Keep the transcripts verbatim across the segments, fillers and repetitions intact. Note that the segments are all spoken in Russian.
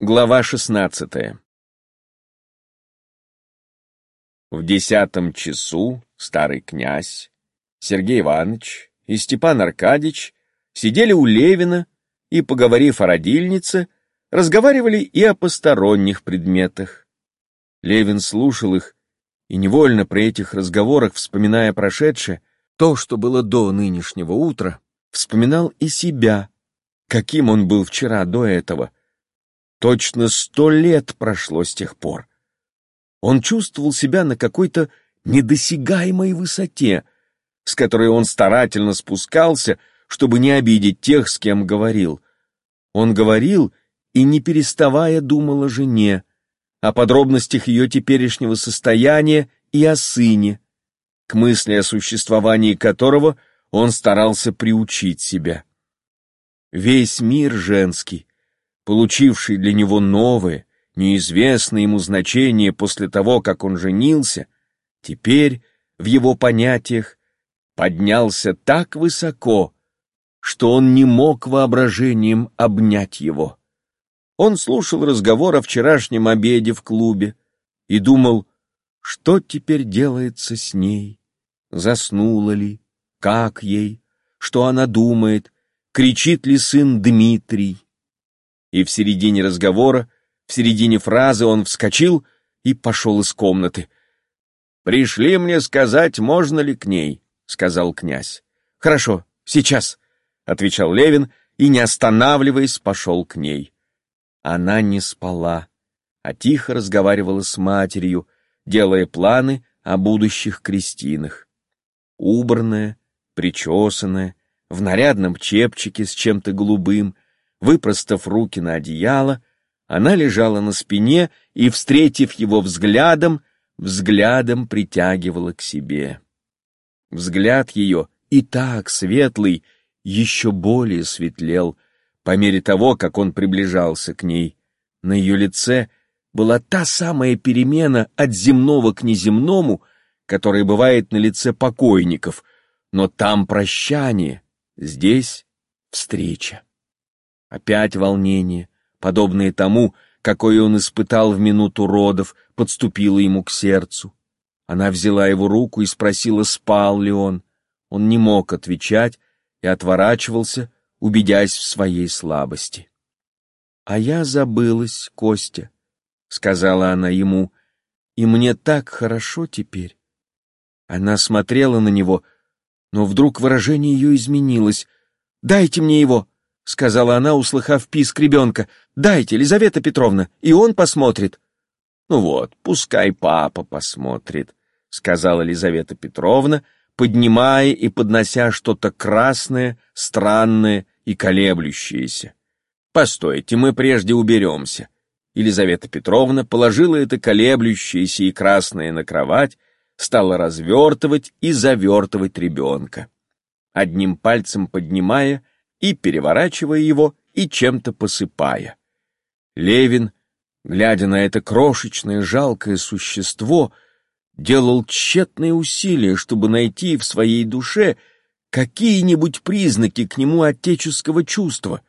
Глава шестнадцатая. В десятом часу старый князь, Сергей Иванович и Степан Аркадьич сидели у Левина и, поговорив о родильнице, разговаривали и о посторонних предметах. Левин слушал их и невольно при этих разговорах, вспоминая прошедшее, то, что было до нынешнего утра, вспоминал и себя, каким он был вчера до этого. Точно сто лет прошло с тех пор. Он чувствовал себя на какой-то недосягаемой высоте, с которой он старательно спускался, чтобы не обидеть тех, с кем говорил. Он говорил и, не переставая, думал о жене, о подробностях ее теперешнего состояния и о сыне, к мысли о существовании которого он старался приучить себя. Весь мир женский, получивший для него новое, неизвестное ему значение после того, как он женился, теперь в его понятиях поднялся так высоко, что он не мог воображением обнять его. Он слушал разговор о вчерашнем обеде в клубе и думал, что теперь делается с ней, заснула ли, как ей, что она думает, кричит ли сын Дмитрий. И в середине разговора, в середине фразы он вскочил и пошел из комнаты. «Пришли мне сказать, можно ли к ней», — сказал князь. «Хорошо, сейчас», — отвечал Левин и, не останавливаясь, пошел к ней. Она не спала, а тихо разговаривала с матерью, делая планы о будущих крестинах. Убранная, причесанная, в нарядном чепчике с чем-то голубым, выпростав руки на одеяло, она лежала на спине и, встретив его взглядом, взглядом притягивала к себе. Взгляд ее, и так светлый, еще более светлел по мере того, как он приближался к ней. На ее лице была та самая перемена от земного к неземному, которая бывает на лице покойников, но там прощание, здесь встреча. Опять волнение, подобное тому, какое он испытал в минуту родов, подступило ему к сердцу. Она взяла его руку и спросила, спал ли он. Он не мог отвечать и отворачивался, убедясь в своей слабости. «А я забылась, Костя», — сказала она ему, — «и мне так хорошо теперь». Она смотрела на него, но вдруг выражение ее изменилось. «Дайте мне его», — сказала она, услыхав писк ребенка. «Дайте, Лизавета Петровна, и он посмотрит». «Ну вот, пускай папа посмотрит», — сказала Лизавета Петровна, поднимая и поднося что-то красное, странное и колеблющееся. «Постойте, мы прежде уберемся». Елизавета Петровна положила это колеблющееся и красное на кровать, стала развертывать и завертывать ребенка, одним пальцем поднимая и переворачивая его, и чем-то посыпая. Левин, глядя на это крошечное жалкое существо, делал тщетные усилия, чтобы найти в своей душе какие-нибудь признаки к нему отеческого чувства.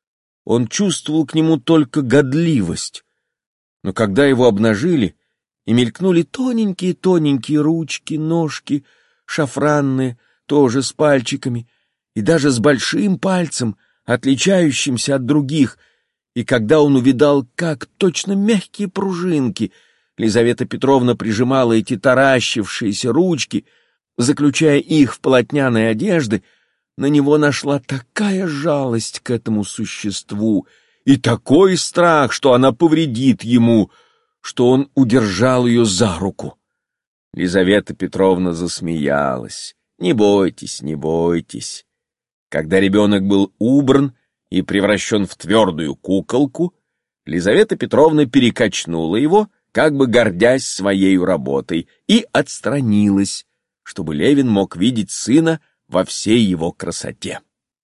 Он чувствовал к нему только годливость, но когда его обнажили и мелькнули тоненькие-тоненькие ручки, ножки, шафранные, тоже с пальчиками, и даже с большим пальцем, отличающимся от других, и когда он увидал, как точно мягкие пружинки Лизавета Петровна прижимала эти таращившиеся ручки, заключая их в полотняные одежды, на него нашла такая жалость к этому существу и такой страх, что она повредит ему, что он удержал ее за руку. Лизавета Петровна засмеялась. «Не бойтесь, не бойтесь». Когда ребенок был убран и превращен в твердую куколку, Лизавета Петровна перекачнула его, как бы гордясь своей работой, и отстранилась, чтобы Левин мог видеть сына во всей его красоте.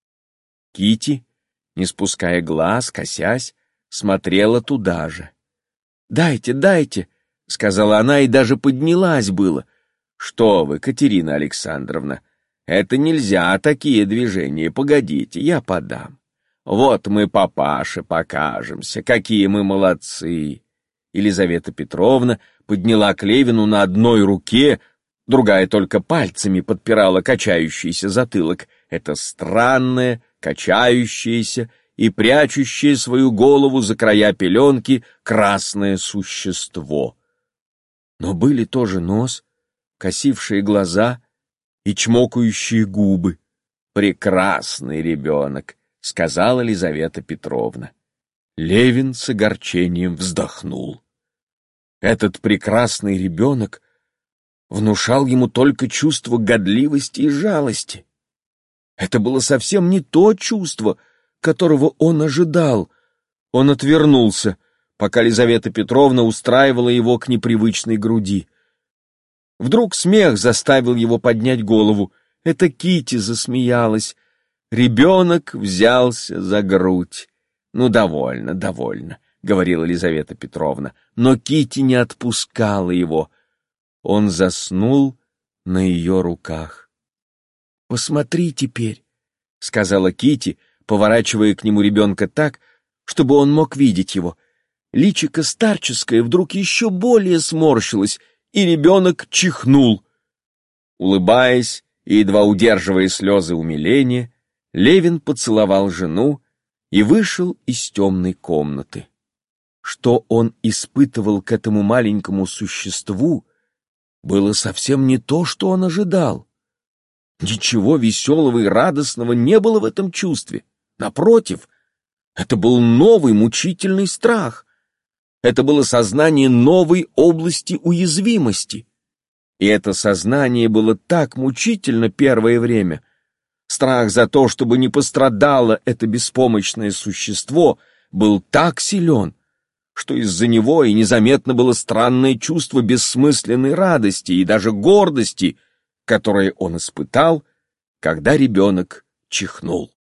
Кити, не спуская глаз, косясь, смотрела туда же. «Дайте, дайте», — сказала она и даже поднялась было. «Что вы, Катерина Александровна, это нельзя, такие движения, погодите, я подам. Вот мы папаше покажемся, какие мы молодцы. Елизавета Петровна подняла к Левину на одной руке, другая только пальцами подпирала качающийся затылок. Это странное, качающееся и прячущее свою голову за края пеленки красное существо. Но были тоже нос, косившие глаза и чмокающие губы. «Прекрасный ребенок», — сказала Елизавета Петровна. Левин с огорчением вздохнул. Этот прекрасный ребенок внушал ему только чувство годливости и жалости. Это было совсем не то чувство, которого он ожидал. Он отвернулся, пока Лизавета Петровна устраивала его к непривычной груди. Вдруг смех заставил его поднять голову. Это Кити засмеялась. Ребенок взялся за грудь. «Ну, довольно, довольно», — говорила Елизавета Петровна, но Кити не отпускала его. Он заснул на ее руках. «Посмотри теперь», — сказала Кити, поворачивая к нему ребенка так, чтобы он мог видеть его. Личико старческое вдруг еще более сморщилось, и ребенок чихнул. Улыбаясь и едва удерживая слезы умиления, Левин поцеловал жену и вышел из темной комнаты. Что он испытывал к этому маленькому существу, было совсем не то, что он ожидал. Ничего веселого и радостного не было в этом чувстве. Напротив, это был новый мучительный страх. Это было сознание новой области уязвимости. И это сознание было так мучительно первое время. Страх за то, чтобы не пострадало это беспомощное существо, был так силен, что из-за него и незаметно было странное чувство бессмысленной радости и даже гордости, которое он испытал, когда ребенок чихнул.